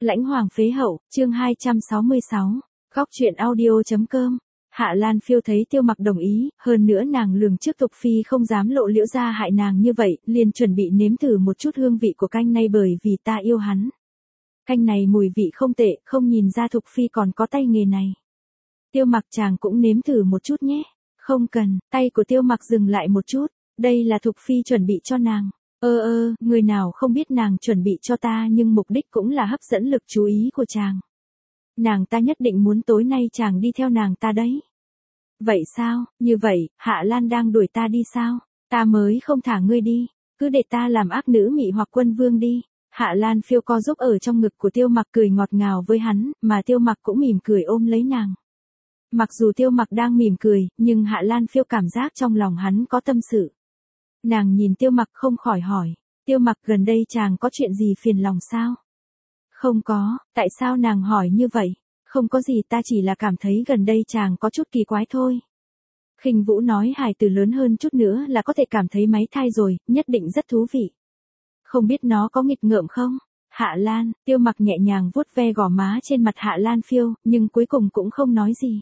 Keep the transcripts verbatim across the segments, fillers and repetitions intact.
Lãnh hoàng phế hậu, chương hai trăm sáu mươi sáu, góc truyện audio.com. Hạ Lan Phiêu thấy Tiêu Mặc đồng ý, hơn nữa nàng lường trước Tục Phi không dám lộ liễu ra hại nàng như vậy, liền chuẩn bị nếm thử một chút hương vị của canh này bởi vì ta yêu hắn. Canh này mùi vị không tệ, không nhìn ra Tục Phi còn có tay nghề này. Tiêu Mặc chàng cũng nếm thử một chút nhé. Không cần, tay của Tiêu Mặc dừng lại một chút, đây là Tục Phi chuẩn bị cho nàng. Ơ ơ, người nào không biết nàng chuẩn bị cho ta nhưng mục đích cũng là hấp dẫn lực chú ý của chàng. Nàng ta nhất định muốn tối nay chàng đi theo nàng ta đấy. Vậy sao, như vậy, Hạ Lan đang đuổi ta đi sao? Ta mới không thả ngươi đi, cứ để ta làm ác nữ mị hoặc quân vương đi. Hạ Lan Phiêu co giúp ở trong ngực của Tiêu Mặc cười ngọt ngào với hắn, mà Tiêu Mặc cũng mỉm cười ôm lấy nàng. Mặc dù Tiêu Mặc đang mỉm cười, nhưng Hạ Lan Phiêu cảm giác trong lòng hắn có tâm sự. Nàng nhìn Tiêu Mặc không khỏi hỏi, Tiêu Mặc gần đây chàng có chuyện gì phiền lòng sao? Không có, tại sao nàng hỏi như vậy? Không có gì, ta chỉ là cảm thấy gần đây chàng có chút kỳ quái thôi. Khinh Vũ nói hài tử lớn hơn chút nữa là có thể cảm thấy máy thai rồi, nhất định rất thú vị. Không biết nó có nghịch ngợm không? Hạ Lan, Tiêu Mặc nhẹ nhàng vuốt ve gò má trên mặt Hạ Lan Phiêu, nhưng cuối cùng cũng không nói gì.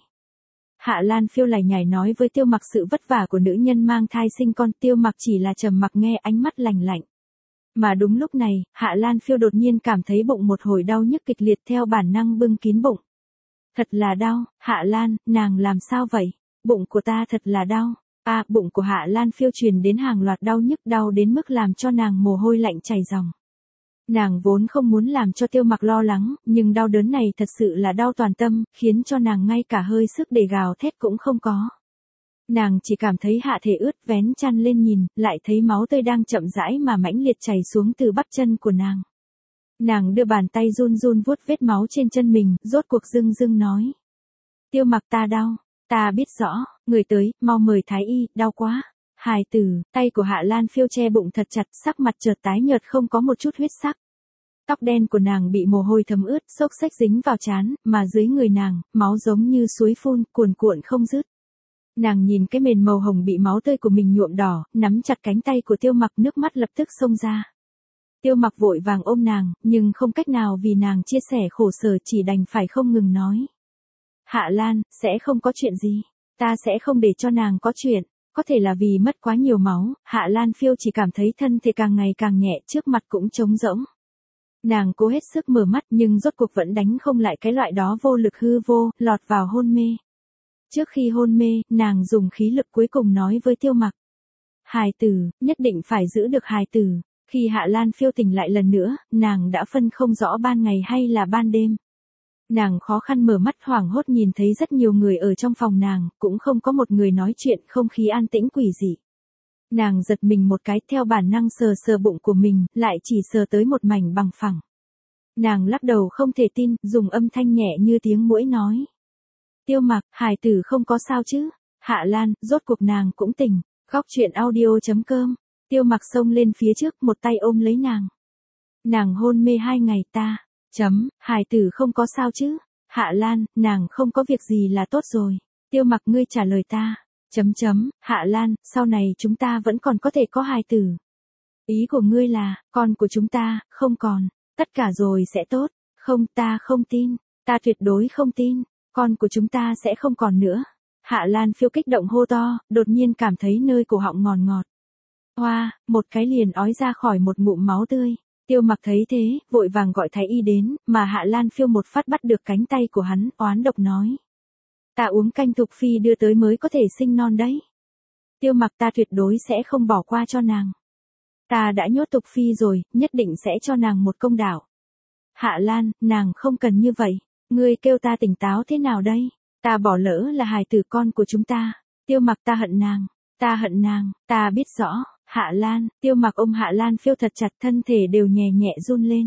Hạ Lan Phiêu lải nhải nói với Tiêu Mặc sự vất vả của nữ nhân mang thai sinh con, Tiêu Mặc chỉ là trầm mặc nghe, ánh mắt lạnh lạnh. Mà đúng lúc này, Hạ Lan Phiêu đột nhiên cảm thấy bụng một hồi đau nhức kịch liệt, theo bản năng bưng kín bụng. Thật là đau, Hạ Lan, nàng làm sao vậy? Bụng của ta thật là đau. À, bụng của Hạ Lan Phiêu truyền đến hàng loạt đau nhức, đau đến mức làm cho nàng mồ hôi lạnh chảy ròng. Nàng vốn không muốn làm cho Tiêu Mặc lo lắng, nhưng đau đớn này thật sự là đau toàn tâm, khiến cho nàng ngay cả hơi sức để gào thét cũng không có. Nàng chỉ cảm thấy hạ thể ướt, vén chăn lên nhìn, lại thấy máu tươi đang chậm rãi mà mãnh liệt chảy xuống từ bắp chân của nàng. Nàng đưa bàn tay run run vuốt vết máu trên chân mình, rốt cuộc dưng dưng nói. Tiêu Mặc, ta đau, ta biết rõ, người tới, mau mời thái y, đau quá. Hài tử, tay của Hạ Lan Phiêu che bụng thật chặt, sắc mặt chợt tái nhợt không có một chút huyết sắc. Tóc đen của nàng bị mồ hôi thấm ướt, xốc xếch dính vào trán, mà dưới người nàng, máu giống như suối phun, cuồn cuộn không dứt. Nàng nhìn cái mền màu hồng bị máu tươi của mình nhuộm đỏ, nắm chặt cánh tay của Tiêu Mặc, nước mắt lập tức xông ra. Tiêu Mặc vội vàng ôm nàng, nhưng không cách nào vì nàng chia sẻ khổ sở, chỉ đành phải không ngừng nói. Hạ Lan, sẽ không có chuyện gì, ta sẽ không để cho nàng có chuyện. Có thể là vì mất quá nhiều máu, Hạ Lan Phiêu chỉ cảm thấy thân thể càng ngày càng nhẹ, trước mặt cũng trống rỗng. Nàng cố hết sức mở mắt nhưng rốt cuộc vẫn đánh không lại cái loại đó vô lực hư vô, lọt vào hôn mê. Trước khi hôn mê, nàng dùng khí lực cuối cùng nói với Tiêu Mặc. Hài tử, nhất định phải giữ được hài tử. Khi Hạ Lan Phiêu tỉnh lại lần nữa, nàng đã phân không rõ ban ngày hay là ban đêm. Nàng khó khăn mở mắt, hoảng hốt nhìn thấy rất nhiều người ở trong phòng nàng, cũng không có một người nói chuyện, không khí an tĩnh quỷ dị. Nàng giật mình một cái, theo bản năng sờ sờ bụng của mình, lại chỉ sờ tới một mảnh bằng phẳng. Nàng lắc đầu không thể tin, dùng âm thanh nhẹ như tiếng muỗi nói. Tiêu Mặc, hài tử không có sao chứ? Hạ Lan, rốt cuộc nàng cũng tỉnh. Góc truyện audio.com. Tiêu Mặc xông lên phía trước, một tay ôm lấy nàng. Nàng hôn mê hai ngày ta. Chấm, hài tử không có sao chứ? Hạ Lan, nàng không có việc gì là tốt rồi. Tiêu Mặc, ngươi trả lời ta. Chấm chấm, Hạ Lan, sau này chúng ta vẫn còn có thể có hài tử. Ý của ngươi là, con của chúng ta, không còn, tất cả rồi sẽ tốt. Không, ta không tin, ta tuyệt đối không tin, con của chúng ta sẽ không còn nữa. Hạ Lan Phiêu kích động hô to, đột nhiên cảm thấy nơi cổ họng ngọt ngọt. Hoa, một cái liền ói ra khỏi một ngụm máu tươi. Tiêu Mặc thấy thế, vội vàng gọi thái y đến, mà Hạ Lan Phiêu một phát bắt được cánh tay của hắn, oán độc nói. Ta uống canh Tục Phi đưa tới mới có thể sinh non đấy. Tiêu Mặc, ta tuyệt đối sẽ không bỏ qua cho nàng. Ta đã nhốt Tục Phi rồi, nhất định sẽ cho nàng một công đạo. Hạ Lan, nàng không cần như vậy. Ngươi kêu ta tỉnh táo thế nào đây? Ta bỏ lỡ là hài tử con của chúng ta. Tiêu Mặc, ta hận nàng. Ta hận nàng, ta biết rõ. Hạ Lan, Tiêu Mặc ôm Hạ Lan Phiêu thật chặt, thân thể đều nhẹ nhẹ run lên.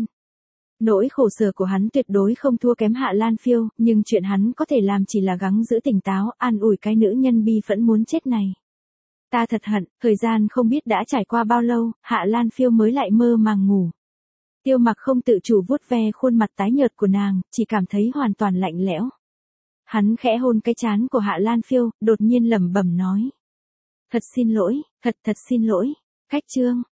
Nỗi khổ sở của hắn tuyệt đối không thua kém Hạ Lan Phiêu, nhưng chuyện hắn có thể làm chỉ là gắng giữ tỉnh táo, an ủi cái nữ nhân bi phẫn muốn chết này. Ta thật hận, thời gian không biết đã trải qua bao lâu, Hạ Lan Phiêu mới lại mơ màng ngủ. Tiêu Mặc không tự chủ vuốt ve khuôn mặt tái nhợt của nàng, chỉ cảm thấy hoàn toàn lạnh lẽo. Hắn khẽ hôn cái trán của Hạ Lan Phiêu, đột nhiên lẩm bẩm nói. Thật xin lỗi, thật thật xin lỗi. Cách chương.